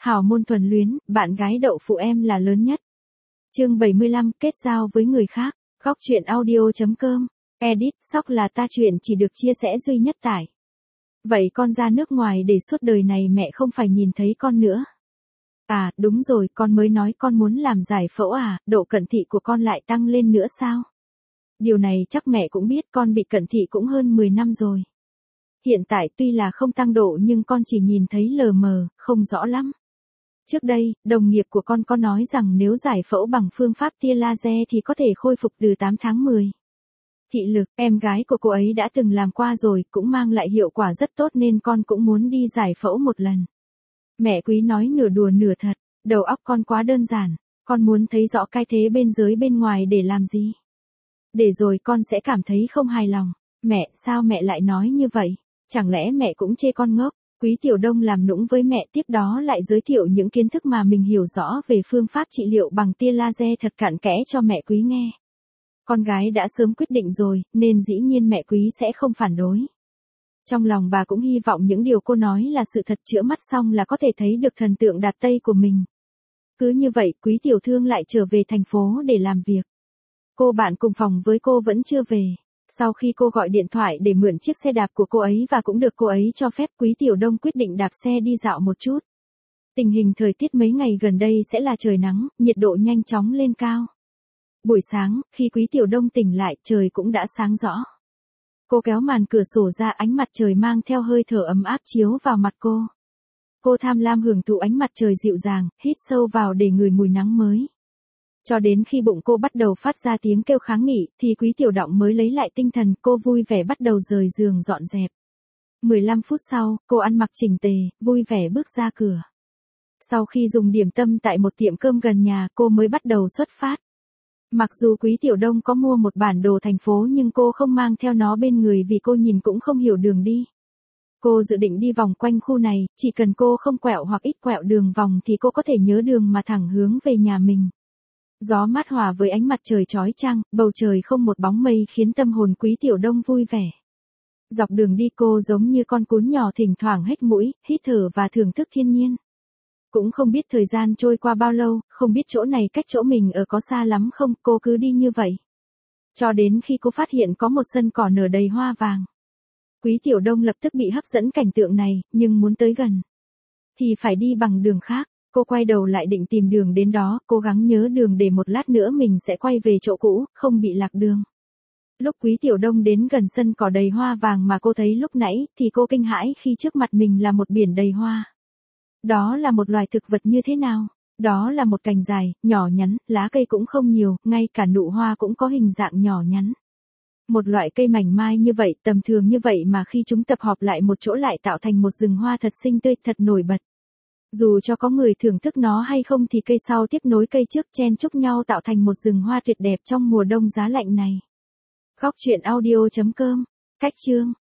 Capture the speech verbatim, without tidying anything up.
Hào môn thuần luyến, bạn gái đậu phụ em là lớn nhất. Chương bảy mươi lăm, kết giao với người khác. Góc truyện audio chấm com. Edit, sóc là ta chuyện chỉ được chia sẻ duy nhất tải. Vậy con ra nước ngoài để suốt đời này mẹ không phải nhìn thấy con nữa. À, đúng rồi, con mới nói con muốn làm giải phẫu à, độ cận thị của con lại tăng lên nữa sao? Điều này chắc mẹ cũng biết, con bị cận thị cũng hơn mười năm rồi. Hiện tại tuy là không tăng độ nhưng con chỉ nhìn thấy lờ mờ, không rõ lắm. Trước đây, đồng nghiệp của con có nói rằng nếu giải phẫu bằng phương pháp tia laser thì có thể khôi phục từ tám tháng mười. Thị lực, em gái của cô ấy đã từng làm qua rồi, cũng mang lại hiệu quả rất tốt nên con cũng muốn đi giải phẫu một lần. Mẹ Quý nói nửa đùa nửa thật, đầu óc con quá đơn giản, con muốn thấy rõ cái thế bên dưới bên ngoài để làm gì? Để rồi con sẽ cảm thấy không hài lòng. Mẹ, sao mẹ lại nói như vậy? Chẳng lẽ mẹ cũng chê con ngốc? Quý Tiểu Đông làm nũng với mẹ, tiếp đó lại giới thiệu những kiến thức mà mình hiểu rõ về phương pháp trị liệu bằng tia laser thật cặn kẽ cho mẹ Quý nghe. Con gái đã sớm quyết định rồi, nên dĩ nhiên mẹ Quý sẽ không phản đối. Trong lòng bà cũng hy vọng những điều cô nói là sự thật, chữa mắt xong là có thể thấy được thần tượng đạt Tây của mình. Cứ như vậy, Quý Tiểu Thương lại trở về thành phố để làm việc. Cô bạn cùng phòng với cô vẫn chưa về. Sau khi cô gọi điện thoại để mượn chiếc xe đạp của cô ấy và cũng được cô ấy cho phép, Quý Tiểu Đông quyết định đạp xe đi dạo một chút. Tình hình thời tiết mấy ngày gần đây sẽ là trời nắng, nhiệt độ nhanh chóng lên cao. Buổi sáng, khi Quý Tiểu Đông tỉnh lại, trời cũng đã sáng rõ. Cô kéo màn cửa sổ ra, ánh mặt trời mang theo hơi thở ấm áp chiếu vào mặt cô. Cô tham lam hưởng thụ ánh mặt trời dịu dàng, hít sâu vào để ngửi mùi nắng mới. Cho đến khi bụng cô bắt đầu phát ra tiếng kêu kháng nghị, thì Quý Tiểu Động mới lấy lại tinh thần, cô vui vẻ bắt đầu rời giường dọn dẹp. mười lăm phút sau, cô ăn mặc chỉnh tề, vui vẻ bước ra cửa. Sau khi dùng điểm tâm tại một tiệm cơm gần nhà, cô mới bắt đầu xuất phát. Mặc dù Quý Tiểu Đông có mua một bản đồ thành phố nhưng cô không mang theo nó bên người vì cô nhìn cũng không hiểu đường đi. Cô dự định đi vòng quanh khu này, chỉ cần cô không quẹo hoặc ít quẹo đường vòng thì cô có thể nhớ đường mà thẳng hướng về nhà mình. Gió mát hòa với ánh mặt trời chói chang, bầu trời không một bóng mây khiến tâm hồn Quý Tiểu Đông vui vẻ. Dọc đường đi cô giống như con cún nhỏ, thỉnh thoảng hếch mũi, hít thở và thưởng thức thiên nhiên. Cũng không biết thời gian trôi qua bao lâu, không biết chỗ này cách chỗ mình ở có xa lắm không, cô cứ đi như vậy. Cho đến khi cô phát hiện có một sân cỏ nở đầy hoa vàng. Quý Tiểu Đông lập tức bị hấp dẫn cảnh tượng này, nhưng muốn tới gần thì phải đi bằng đường khác. Cô quay đầu lại định tìm đường đến đó, cố gắng nhớ đường để một lát nữa mình sẽ quay về chỗ cũ, không bị lạc đường. Lúc Quý Tiểu Đông đến gần sân cỏ đầy hoa vàng mà cô thấy lúc nãy, thì cô kinh hãi khi trước mặt mình là một biển đầy hoa. Đó là một loài thực vật như thế nào? Đó là một cành dài, nhỏ nhắn, lá cây cũng không nhiều, ngay cả nụ hoa cũng có hình dạng nhỏ nhắn. Một loại cây mảnh mai như vậy, tầm thường như vậy mà khi chúng tập hợp lại một chỗ lại tạo thành một rừng hoa thật xinh tươi, thật nổi bật. Dù cho có người thưởng thức nó hay không thì cây sau tiếp nối cây trước, chen chúc nhau tạo thành một rừng hoa tuyệt đẹp trong mùa đông giá lạnh này. Góc truyện audio chấm com. Cách chương